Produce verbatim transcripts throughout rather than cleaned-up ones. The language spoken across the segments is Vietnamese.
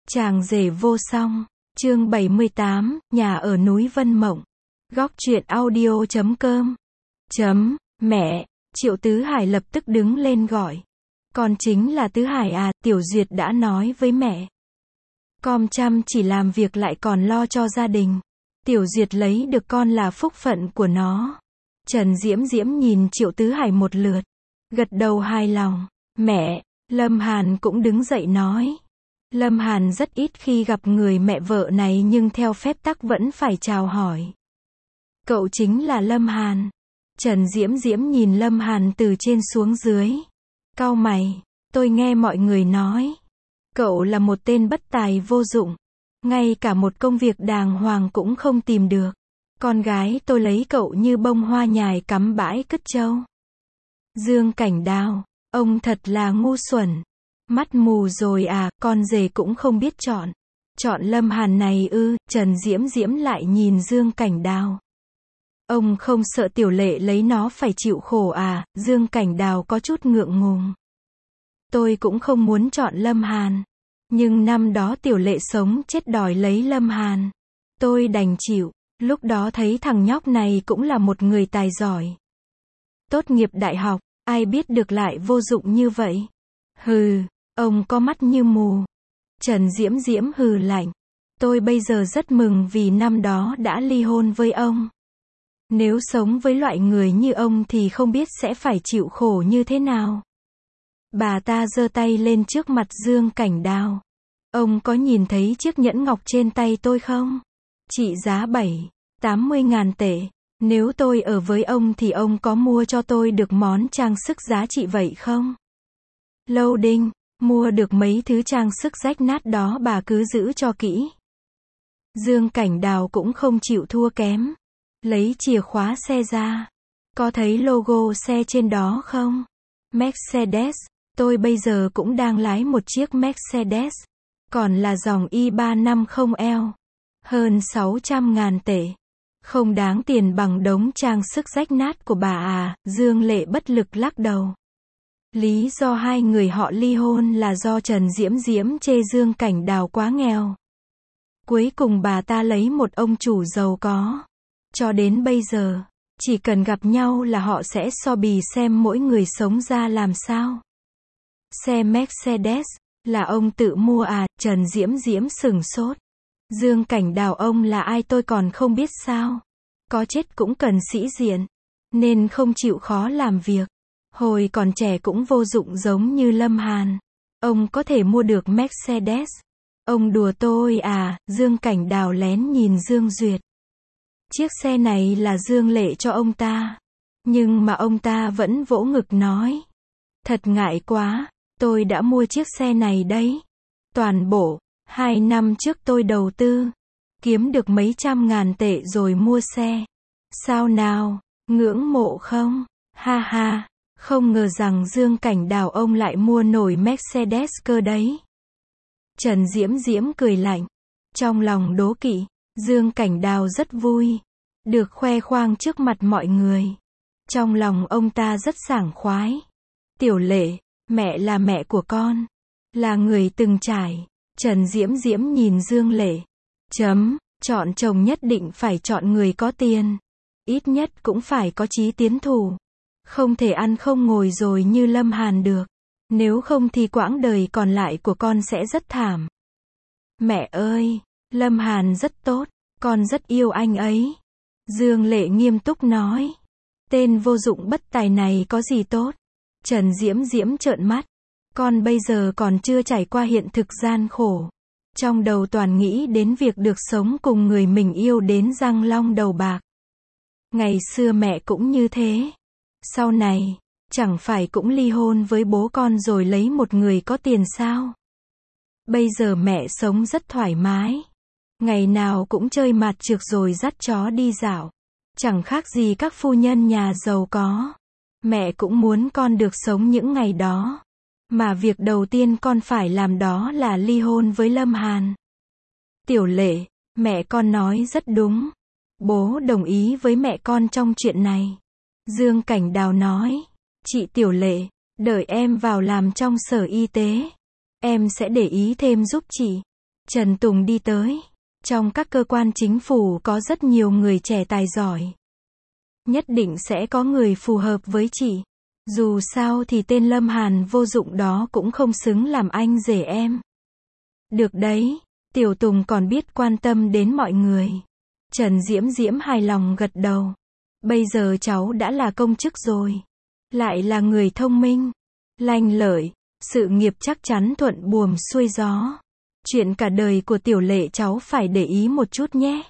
Chàng rể vô song, chương bảy mươi tám, nhà ở núi Vân Mộng. Góc truyện audio chấm com. Chấm, mẹ, Triệu Tứ Hải lập tức đứng lên gọi. Con chính là Tứ Hải à, Tiểu Duyệt đã nói với mẹ. Con chăm chỉ làm việc lại còn lo cho gia đình. Tiểu Duyệt lấy được con là phúc phận của nó. Trần Diễm Diễm nhìn Triệu Tứ Hải một lượt, gật đầu hài lòng. Mẹ, Lâm Hàn cũng đứng dậy nói. Lâm Hàn rất ít khi gặp người mẹ vợ này nhưng theo phép tắc vẫn phải chào hỏi. Cậu chính là Lâm Hàn. Trần Diễm Diễm nhìn Lâm Hàn từ trên xuống dưới. Cau mày, tôi nghe mọi người nói. Cậu là một tên bất tài vô dụng. Ngay cả một công việc đàng hoàng cũng không tìm được. Con gái tôi lấy cậu như bông hoa nhài cắm bãi cứt trâu. Dương Cảnh Đào, ông thật là ngu xuẩn. Mắt mù rồi à, con rể cũng không biết chọn. Chọn Lâm Hàn này ư, Trần Diễm Diễm lại nhìn Dương Cảnh Đào. Ông không sợ Tiểu Lệ lấy nó phải chịu khổ à, Dương Cảnh Đào có chút ngượng ngùng. Tôi cũng không muốn chọn Lâm Hàn. Nhưng năm đó Tiểu Lệ sống chết đòi lấy Lâm Hàn. Tôi đành chịu, lúc đó thấy thằng nhóc này cũng là một người tài giỏi. Tốt nghiệp đại học, ai biết được lại vô dụng như vậy. Hừ, ông có mắt như mù. Trần Diễm Diễm hừ lạnh. Tôi bây giờ rất mừng vì năm đó đã ly hôn với ông. Nếu sống với loại người như ông thì không biết sẽ phải chịu khổ như thế nào. Bà ta giơ tay lên trước mặt Dương Cảnh Đào. Ông có nhìn thấy chiếc nhẫn ngọc trên tay tôi không? Trị giá bảy, tám mươi ngàn tệ. Nếu tôi ở với ông thì ông có mua cho tôi được món trang sức giá trị vậy không? Lâu Đinh, mua được mấy thứ trang sức rách nát đó bà cứ giữ cho kỹ. Dương Cảnh Đào cũng không chịu thua kém. Lấy chìa khóa xe ra. Có thấy logo xe trên đó không? Mercedes. Tôi bây giờ cũng đang lái một chiếc Mercedes. Còn là dòng i ba năm không L. Hơn sáu trăm ngàn tệ. Không đáng tiền bằng đống trang sức rách nát của bà à, Dương Lệ bất lực lắc đầu. Lý do hai người họ ly hôn là do Trần Diễm Diễm chê Dương Cảnh Đào quá nghèo. Cuối cùng bà ta lấy một ông chủ giàu có. Cho đến bây giờ, chỉ cần gặp nhau là họ sẽ so bì xem mỗi người sống ra làm sao. Xe Mercedes, là ông tự mua à, Trần Diễm Diễm sửng sốt. Dương Cảnh Đào ông là ai tôi còn không biết sao. Có chết cũng cần sĩ diện, nên không chịu khó làm việc. Hồi còn trẻ cũng vô dụng giống như Lâm Hàn. Ông có thể mua được Mercedes. Ông đùa tôi à, Dương Cảnh Đào lén nhìn Dương Duyệt. Chiếc xe này là Dương Lệ cho ông ta. Nhưng mà ông ta vẫn vỗ ngực nói. Thật ngại quá, tôi đã mua chiếc xe này đấy. Toàn bộ, hai năm trước tôi đầu tư. Kiếm được mấy trăm ngàn tệ rồi mua xe. Sao nào, ngưỡng mộ không? Ha ha, không ngờ rằng Dương Cảnh Đào ông lại mua nổi Mercedes cơ đấy. Trần Diễm Diễm cười lạnh. Trong lòng đố kỵ. Dương Cảnh Đào rất vui. Được khoe khoang trước mặt mọi người. Trong lòng ông ta rất sảng khoái. Tiểu Lệ, mẹ là mẹ của con. Là người từng trải. Trần Diễm Diễm nhìn Dương Lệ. Chấm, chọn chồng nhất định phải chọn người có tiền. Ít nhất cũng phải có chí tiến thủ. Không thể ăn không ngồi rồi như Lâm Hàn được. Nếu không thì quãng đời còn lại của con sẽ rất thảm. Mẹ ơi, Lâm Hàn rất tốt. Con rất yêu anh ấy. Dương Lệ nghiêm túc nói. Tên vô dụng bất tài này có gì tốt? Trần Diễm Diễm trợn mắt. Con bây giờ còn chưa trải qua hiện thực gian khổ. Trong đầu toàn nghĩ đến việc được sống cùng người mình yêu đến răng long đầu bạc. Ngày xưa mẹ cũng như thế. Sau này, chẳng phải cũng ly hôn với bố con rồi lấy một người có tiền sao? Bây giờ mẹ sống rất thoải mái. Ngày nào cũng chơi mặt trược rồi dắt chó đi dạo. Chẳng khác gì các phu nhân nhà giàu có. Mẹ cũng muốn con được sống những ngày đó. Mà việc đầu tiên con phải làm đó là ly hôn với Lâm Hàn. Tiểu Lệ, mẹ con nói rất đúng. Bố đồng ý với mẹ con trong chuyện này. Dương Cảnh Đào nói. Chị Tiểu Lệ, đợi em vào làm trong sở y tế. Em sẽ để ý thêm giúp chị. Trần Tùng đi tới. Trong các cơ quan chính phủ có rất nhiều người trẻ tài giỏi. Nhất định sẽ có người phù hợp với chị. Dù sao thì tên Lâm Hàn vô dụng đó cũng không xứng làm anh rể em. Được đấy, Tiểu Tùng còn biết quan tâm đến mọi người. Trần Diễm Diễm hài lòng gật đầu. Bây giờ cháu đã là công chức rồi. Lại là người thông minh, lanh lợi, sự nghiệp chắc chắn thuận buồm xuôi gió. Chuyện cả đời của Tiểu Lệ cháu phải để ý một chút nhé.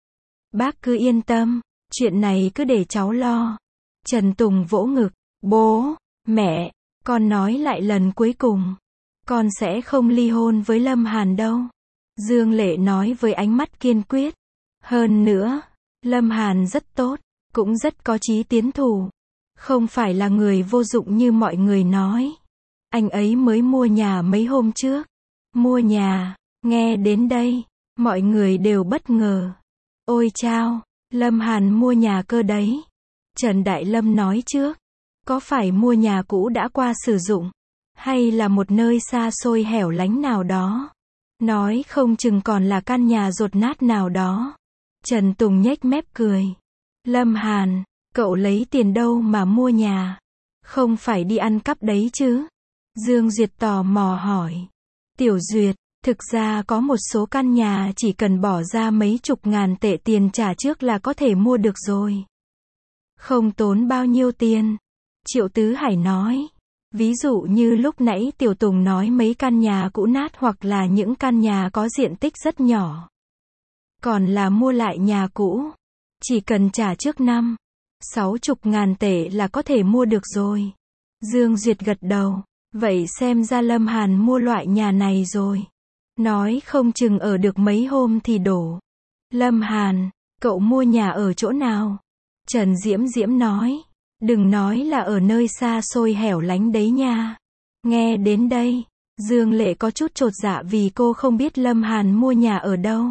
Bác cứ yên tâm, chuyện này cứ để cháu lo. Trần Tùng vỗ ngực. Bố, mẹ, con nói lại lần cuối cùng. Con sẽ không ly hôn với Lâm Hàn đâu. Dương Lệ nói với ánh mắt kiên quyết. Hơn nữa, Lâm Hàn rất tốt, cũng rất có chí tiến thủ. Không phải là người vô dụng như mọi người nói. Anh ấy mới mua nhà mấy hôm trước. Mua nhà, nghe đến đây, mọi người đều bất ngờ. Ôi chao, Lâm Hàn mua nhà cơ đấy. Trần Đại Lâm nói trước. Có phải mua nhà cũ đã qua sử dụng? Hay là một nơi xa xôi hẻo lánh nào đó? Nói không chừng còn là căn nhà dột nát nào đó. Trần Tùng nhếch mép cười. Lâm Hàn, cậu lấy tiền đâu mà mua nhà? Không phải đi ăn cắp đấy chứ? Dương Duyệt tò mò hỏi. Tiểu Duyệt, thực ra có một số căn nhà chỉ cần bỏ ra mấy chục ngàn tệ tiền trả trước là có thể mua được rồi. Không tốn bao nhiêu tiền. Triệu Tứ Hải nói. Ví dụ như lúc nãy Tiểu Tùng nói mấy căn nhà cũ nát hoặc là những căn nhà có diện tích rất nhỏ. Còn là mua lại nhà cũ. Chỉ cần trả trước năm, sáu chục ngàn tệ là có thể mua được rồi. Dương Duyệt gật đầu. Vậy xem ra Lâm Hàn mua loại nhà này rồi. Nói không chừng ở được mấy hôm thì đổ. Lâm Hàn, cậu mua nhà ở chỗ nào? Trần Diễm Diễm nói. Đừng nói là ở nơi xa xôi hẻo lánh đấy nha. Nghe đến đây, Dương Lệ có chút chột dạ vì cô không biết Lâm Hàn mua nhà ở đâu.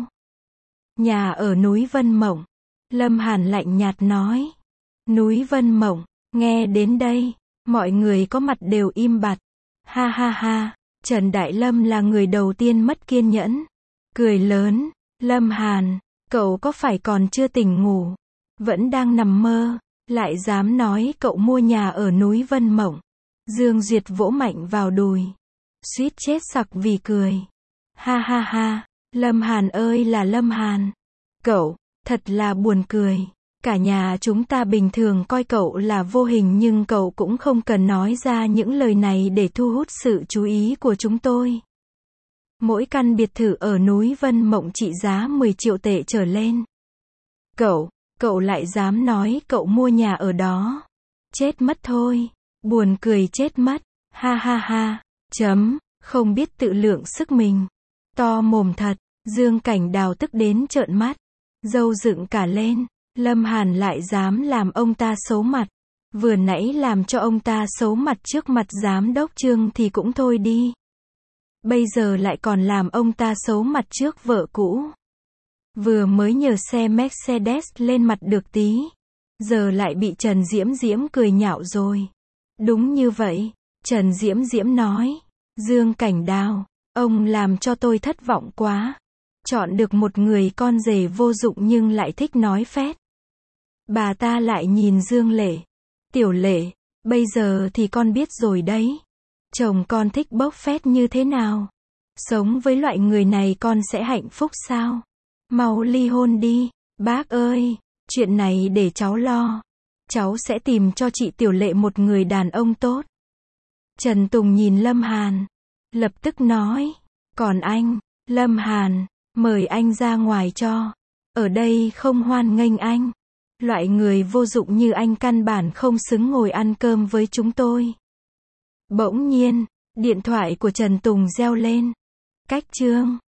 Nhà ở núi Vân Mộng. Lâm Hàn lạnh nhạt nói. Núi Vân Mộng, nghe đến đây, mọi người có mặt đều im bặt. Ha ha ha, Trần Đại Lâm là người đầu tiên mất kiên nhẫn. Cười lớn, Lâm Hàn, cậu có phải còn chưa tỉnh ngủ? Vẫn đang nằm mơ, lại dám nói cậu mua nhà ở núi Vân Mộng. Dương Duyệt vỗ mạnh vào đùi. Suýt chết sặc vì cười. Ha ha ha, Lâm Hàn ơi là Lâm Hàn. Cậu, thật là buồn cười. Cả nhà chúng ta bình thường coi cậu là vô hình nhưng cậu cũng không cần nói ra những lời này để thu hút sự chú ý của chúng tôi. Mỗi căn biệt thự ở núi Vân Mộng trị giá mười triệu tệ trở lên. Cậu, cậu lại dám nói cậu mua nhà ở đó. Chết mất thôi. Buồn cười chết mất. Ha ha ha. Chấm, không biết tự lượng sức mình. To mồm thật. Dương Cảnh Đào tức đến trợn mắt. Râu dựng cả lên. Lâm Hàn lại dám làm ông ta xấu mặt. Vừa nãy làm cho ông ta xấu mặt trước mặt giám đốc Trương thì cũng thôi đi. Bây giờ lại còn làm ông ta xấu mặt trước vợ cũ. Vừa mới nhờ xe Mercedes lên mặt được tí. Giờ lại bị Trần Diễm Diễm cười nhạo rồi. Đúng như vậy. Trần Diễm Diễm nói. Dương Cảnh Đào, ông làm cho tôi thất vọng quá. Chọn được một người con rể vô dụng nhưng lại thích nói phét. Bà ta lại nhìn Dương Lệ. Tiểu Lệ, bây giờ thì con biết rồi đấy. Chồng con thích bốc phét như thế nào? Sống với loại người này con sẽ hạnh phúc sao? Mau ly hôn đi. Bác ơi, chuyện này để cháu lo. Cháu sẽ tìm cho chị Tiểu Lệ một người đàn ông tốt. Trần Tùng nhìn Lâm Hàn. Lập tức nói. Còn anh, Lâm Hàn, mời anh ra ngoài cho. Ở đây không hoan nghênh anh. Loại người vô dụng như anh căn bản không xứng ngồi ăn cơm với chúng tôi. Bỗng nhiên, điện thoại của Trần Tùng reo lên. Cách chương